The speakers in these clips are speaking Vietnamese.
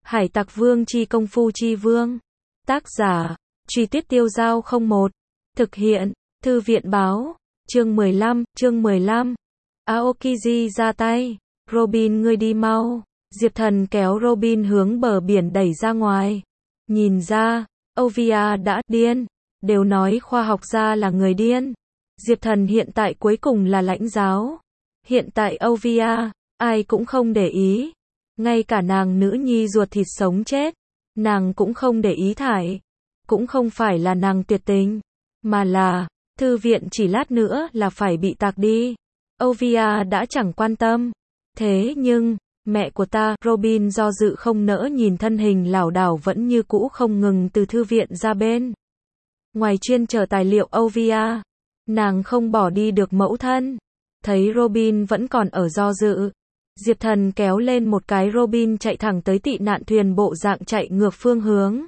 Hải Tặc Vương chi công phu chi vương. Tác giả, Truy Tuyết Tiêu Giao 01. Thực hiện, Thư viện báo. Chương 15. Aokiji ra tay. Robin ngươi đi mau. Diệp Thần kéo Robin hướng bờ biển đẩy ra ngoài. Nhìn ra, Ovia đã điên. Đều nói khoa học gia là người điên. Diệp Thần hiện tại cuối cùng là lãnh giáo. Hiện tại Ovia, ai cũng không để ý. Ngay cả nàng nữ nhi ruột thịt sống chết, nàng cũng không để ý thải. Cũng không phải là nàng tuyệt tình, mà là, thư viện chỉ lát nữa là phải bị tạc đi. Ovia đã chẳng quan tâm. Thế nhưng, mẹ của ta, Robin do dự không nỡ nhìn thân hình lảo đảo vẫn như cũ không ngừng từ thư viện ra bên ngoài chuyên chở tài liệu Ovia. Nàng không bỏ đi được mẫu thân. Thấy Robin vẫn còn ở do dự, Diệp Thần kéo lên một cái Robin chạy thẳng tới tị nạn thuyền bộ dạng chạy ngược phương hướng.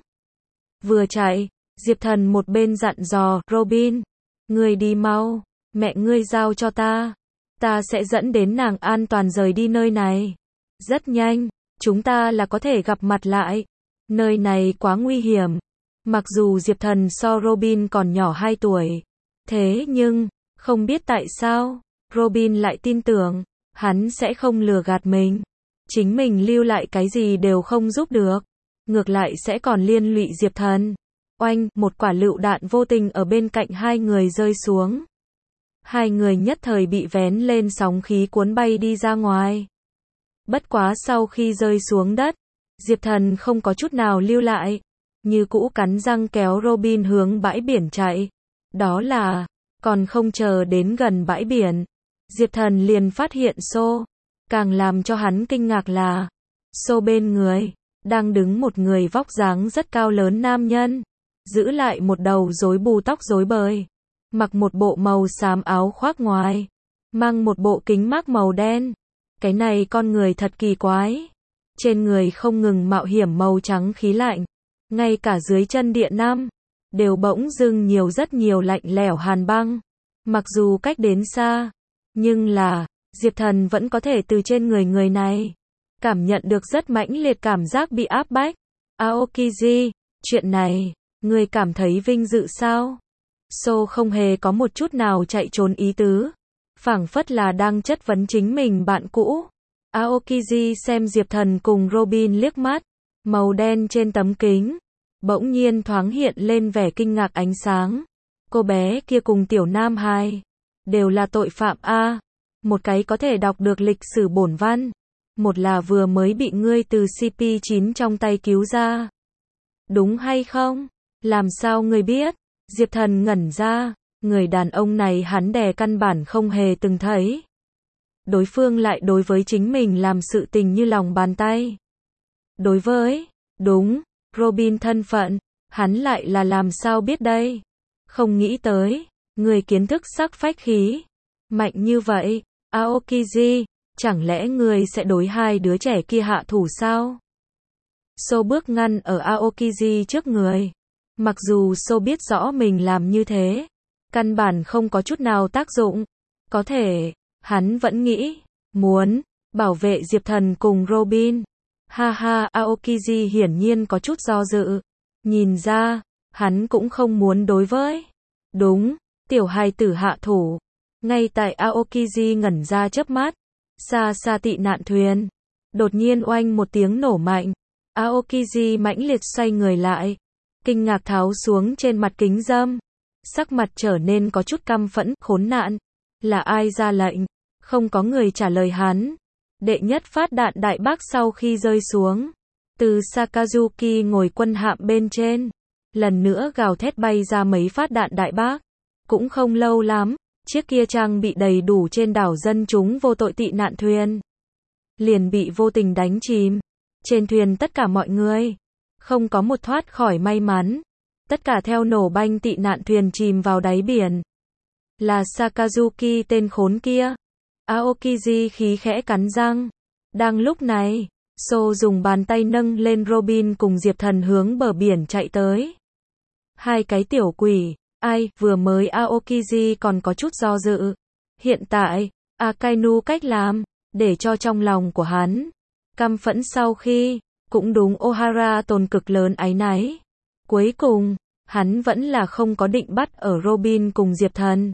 Vừa chạy, Diệp Thần một bên dặn dò, Robin, ngươi đi mau, mẹ ngươi giao cho ta sẽ dẫn đến nàng an toàn rời đi nơi này. Rất nhanh, chúng ta là có thể gặp mặt lại. Nơi này quá nguy hiểm. Mặc dù Diệp Thần so Robin còn nhỏ 2 tuổi, thế nhưng, không biết tại sao, Robin lại tin tưởng, hắn sẽ không lừa gạt mình. Chính mình lưu lại cái gì đều không giúp được, ngược lại sẽ còn liên lụy Diệp Thần. Oanh, một quả lựu đạn vô tình ở bên cạnh hai người rơi xuống. Hai người nhất thời bị vén lên sóng khí cuốn bay đi ra ngoài. Bất quá sau khi rơi xuống đất, Diệp Thần không có chút nào lưu lại, như cũ cắn răng kéo Robin hướng bãi biển chạy. Đó là, còn không chờ đến gần bãi biển, Diệp Thần liền phát hiện Xô. Càng làm cho hắn kinh ngạc là, Xô bên người, đang đứng một người vóc dáng rất cao lớn nam nhân, giữ lại một đầu rối bù tóc rối bời, mặc một bộ màu xám áo khoác ngoài, mang một bộ kính mác màu đen. Cái này con người thật kỳ quái. Trên người không ngừng mạo hiểm màu trắng khí lạnh, ngay cả dưới chân địa năm, đều bỗng dưng nhiều rất nhiều lạnh lẽo hàn băng. Mặc dù cách đến xa, nhưng là, Diệp Thần vẫn có thể từ trên người này cảm nhận được rất mãnh liệt cảm giác bị áp bách. Aokiji, chuyện này, ngươi cảm thấy vinh dự sao? Xô không hề có một chút nào chạy trốn ý tứ, phảng phất là đang chất vấn chính mình bạn cũ. Aokiji xem Diệp Thần cùng Robin liếc mắt, màu đen trên tấm kính bỗng nhiên thoáng hiện lên vẻ kinh ngạc ánh sáng. Cô bé kia cùng tiểu nam hài đều là tội phạm a. Một cái có thể đọc được lịch sử bổn văn, một là vừa mới bị ngươi từ CP9 trong tay cứu ra. Đúng hay không? Làm sao ngươi biết? Diệp Thần ngẩn ra, người đàn ông này hắn đè căn bản không hề từng thấy. Đối phương lại đối với chính mình làm sự tình như lòng bàn tay. Đối với, đúng, Robin thân phận, hắn lại là làm sao biết đây? Không nghĩ tới, người kiến thức sắc phách khí mạnh như vậy. Aokiji, chẳng lẽ người sẽ đối hai đứa trẻ kia hạ thủ sao? Xô bước ngăn ở Aokiji trước người. Mặc dù Xô biết rõ mình làm như thế, căn bản không có chút nào tác dụng. Có thể, hắn vẫn nghĩ, muốn bảo vệ Diệp Thần cùng Robin. Ha ha, Aokiji hiển nhiên có chút do dự. Nhìn ra, hắn cũng không muốn đối với. Đúng, tiểu hài tử hạ thủ. Ngay tại Aokiji ngẩn ra chớp mắt, xa xa tị nạn thuyền, đột nhiên oanh một tiếng nổ mạnh. Aokiji mãnh liệt xoay người lại, kinh ngạc tháo xuống trên mặt kính râm, sắc mặt trở nên có chút căm phẫn. Khốn nạn, là ai ra lệnh? Không có người trả lời hắn. Đệ nhất phát đạn đại bác sau khi rơi xuống, từ Sakazuki ngồi quân hạm bên trên, lần nữa gào thét bay ra mấy phát đạn đại bác. Cũng không lâu lắm, chiếc kia trang bị đầy đủ trên đảo dân chúng vô tội tị nạn thuyền liền bị vô tình đánh chìm. Trên thuyền tất cả mọi người, không có một thoát khỏi may mắn. Tất cả theo nổ banh tị nạn thuyền chìm vào đáy biển. Là Sakazuki tên khốn kia. Aokiji khí khẽ cắn răng. Đang lúc này, Xô dùng bàn tay nâng lên Robin cùng Diệp Thần hướng bờ biển chạy tới. Hai cái tiểu quỷ. Ai, vừa mới Aokiji còn có chút do dự. Hiện tại, Akainu cách làm, để cho trong lòng của hắn căm phẫn sau khi Cũng đúng, O'Hara tồn cực lớn áy náy. Cuối cùng, hắn vẫn là không có định bắt ở Robin cùng Diệp Thần.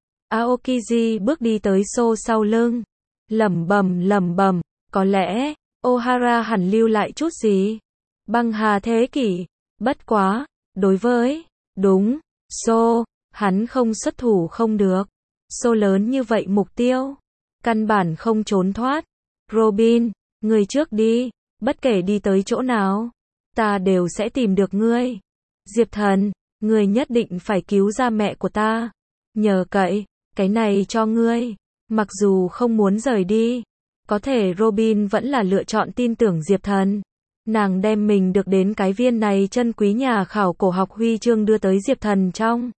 Aokiji bước đi tới xô sau lưng. Lẩm bẩm, có lẽ, O'Hara hẳn lưu lại chút gì. Băng hà thế kỷ. Bất quá, đối với, đúng, xô, hắn không xuất thủ không được. Xô lớn như vậy mục tiêu. Căn bản không trốn thoát. Robin, người trước đi. Bất kể đi tới chỗ nào, ta đều sẽ tìm được ngươi. Diệp Thần, ngươi nhất định phải cứu ra mẹ của ta. Nhờ cậy, cái này cho ngươi. Mặc dù không muốn rời đi, có thể Robin vẫn là lựa chọn tin tưởng Diệp Thần. Nàng đem mình được đến cái viên này chân quý nhà khảo cổ học huy chương đưa tới Diệp Thần trong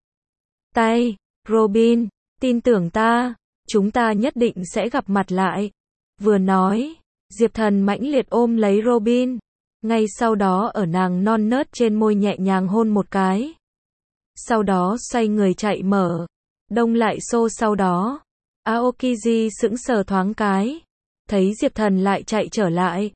tay. Robin, tin tưởng ta, chúng ta nhất định sẽ gặp mặt lại. Vừa nói, Diệp Thần mãnh liệt ôm lấy Robin. Ngay sau đó ở nàng non nớt trên môi nhẹ nhàng hôn một cái. Sau đó xoay người chạy mở. Đông lại xô sau đó. Aokiji sững sờ thoáng cái. Thấy Diệp Thần lại chạy trở lại.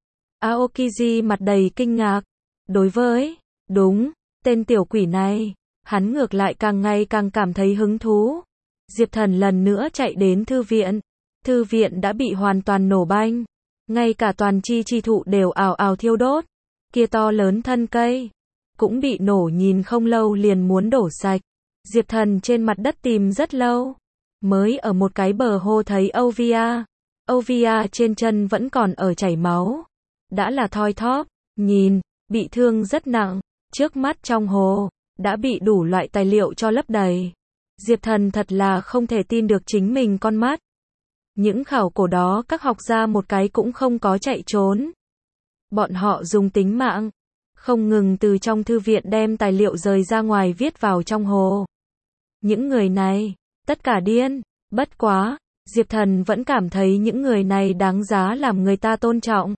Aokiji mặt đầy kinh ngạc. Đối với, đúng, tên tiểu quỷ này, hắn ngược lại càng ngày càng cảm thấy hứng thú. Diệp Thần lần nữa chạy đến thư viện. Thư viện đã bị hoàn toàn nổ banh. Ngay cả toàn chi thụ đều ào ào thiêu đốt. Kia to lớn thân cây cũng bị nổ, nhìn không lâu liền muốn đổ sạch. Diệp Thần trên mặt đất tìm rất lâu, mới ở một cái bờ hồ thấy Ovia. Ovia trên chân vẫn còn ở chảy máu, đã là thoi thóp, nhìn, bị thương rất nặng. Trước mắt trong hồ đã bị đủ loại tài liệu cho lấp đầy. Diệp Thần thật là không thể tin được chính mình con mắt. Những khảo cổ đó các học gia một cái cũng không có chạy trốn. Bọn họ dùng tính mạng, không ngừng từ trong thư viện đem tài liệu rời ra ngoài viết vào trong hồ. Những người này, tất cả điên. Bất quá, Diệp Thần vẫn cảm thấy những người này đáng giá làm người ta tôn trọng.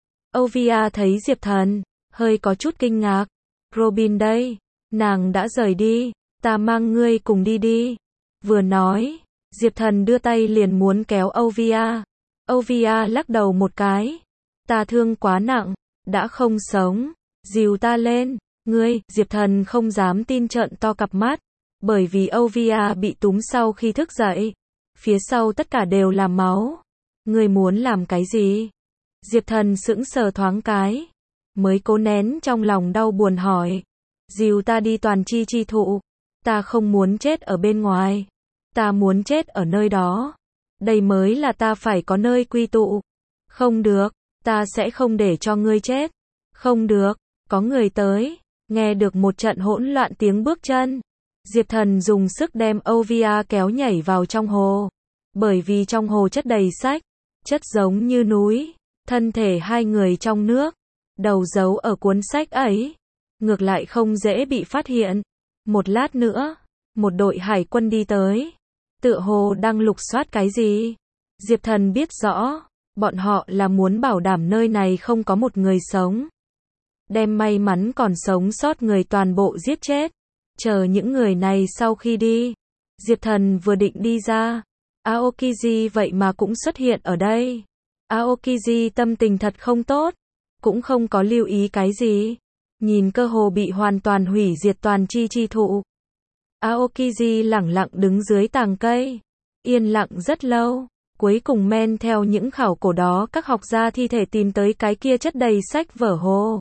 Ovia thấy Diệp Thần, hơi có chút kinh ngạc. Robin đây, nàng đã rời đi, ta mang ngươi cùng đi đi. Vừa nói, Diệp Thần đưa tay liền muốn kéo Ovia. Ovia lắc đầu một cái. Ta thương quá nặng, đã không sống. Dìu ta lên. Ngươi, Diệp Thần không dám tin, trợn to cặp mắt. Bởi vì Ovia bị túm sau khi thức dậy. Phía sau tất cả đều là máu. Ngươi muốn làm cái gì? Diệp Thần sững sờ thoáng cái. Mới cố nén trong lòng đau buồn hỏi. Dìu ta đi toàn chi thụ. Ta không muốn chết ở bên ngoài. Ta muốn chết ở nơi đó. Đây mới là ta phải có nơi quy tụ. Không được, ta sẽ không để cho ngươi chết. Không được, có người tới. Nghe được một trận hỗn loạn tiếng bước chân. Diệp Thần dùng sức đem Ovia kéo nhảy vào trong hồ. Bởi vì trong hồ chất đầy sách, chất giống như núi. Thân thể hai người trong nước, đầu giấu ở cuốn sách ấy. Ngược lại không dễ bị phát hiện. Một lát nữa, một đội hải quân đi tới. Tựa hồ đang lục soát cái gì. Diệp Thần biết rõ, bọn họ là muốn bảo đảm nơi này không có một người sống. Đem may mắn còn sống sót người toàn bộ giết chết. Chờ những người này sau khi đi. Diệp Thần vừa định đi ra. Aokiji vậy mà cũng xuất hiện ở đây. Aokiji tâm tình thật không tốt. Cũng không có lưu ý cái gì. Nhìn cơ hồ bị hoàn toàn hủy diệt toàn chi thụ. Aokiji lẳng lặng đứng dưới tàng cây. Yên lặng rất lâu. Cuối cùng men theo những khảo cổ đó các học gia thi thể tìm tới cái kia chất đầy sách vở hồ.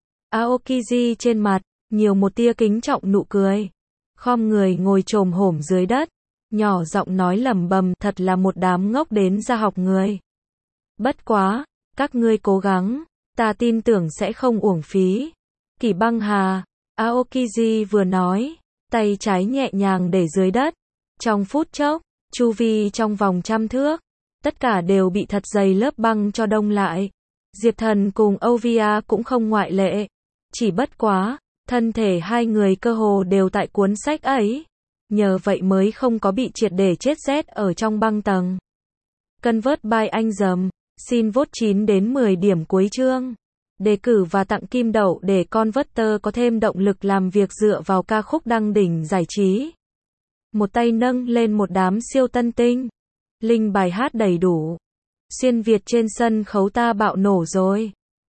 Aokiji trên mặt, nhiều một tia kính trọng nụ cười. Khom người ngồi chồm hổm dưới đất. Nhỏ giọng nói lẩm bẩm, thật là một đám ngốc đến ra học người. Bất quá, các ngươi cố gắng, ta tin tưởng sẽ không uổng phí. Kỷ Băng Hà, Aokiji vừa nói, tay trái nhẹ nhàng để dưới đất. Trong phút chốc, chu vi trong vòng 100 thước, tất cả đều bị thật dày lớp băng cho đông lại. Diệp Thần cùng Ovia cũng không ngoại lệ. Chỉ bất quá, thân thể hai người cơ hồ đều tại cuốn sách ấy. Nhờ vậy mới không có bị triệt để chết rét ở trong băng tầng. Convert by anh dầm, xin vote 9 đến 10 điểm cuối chương. Đề cử và tặng kim đậu để Converter có thêm động lực làm việc dựa vào ca khúc đăng đỉnh giải trí. Một tay nâng lên một đám siêu tân tinh. Link bài hát đầy đủ. Xuyên Việt trên sân khấu ta bạo nổ rồi.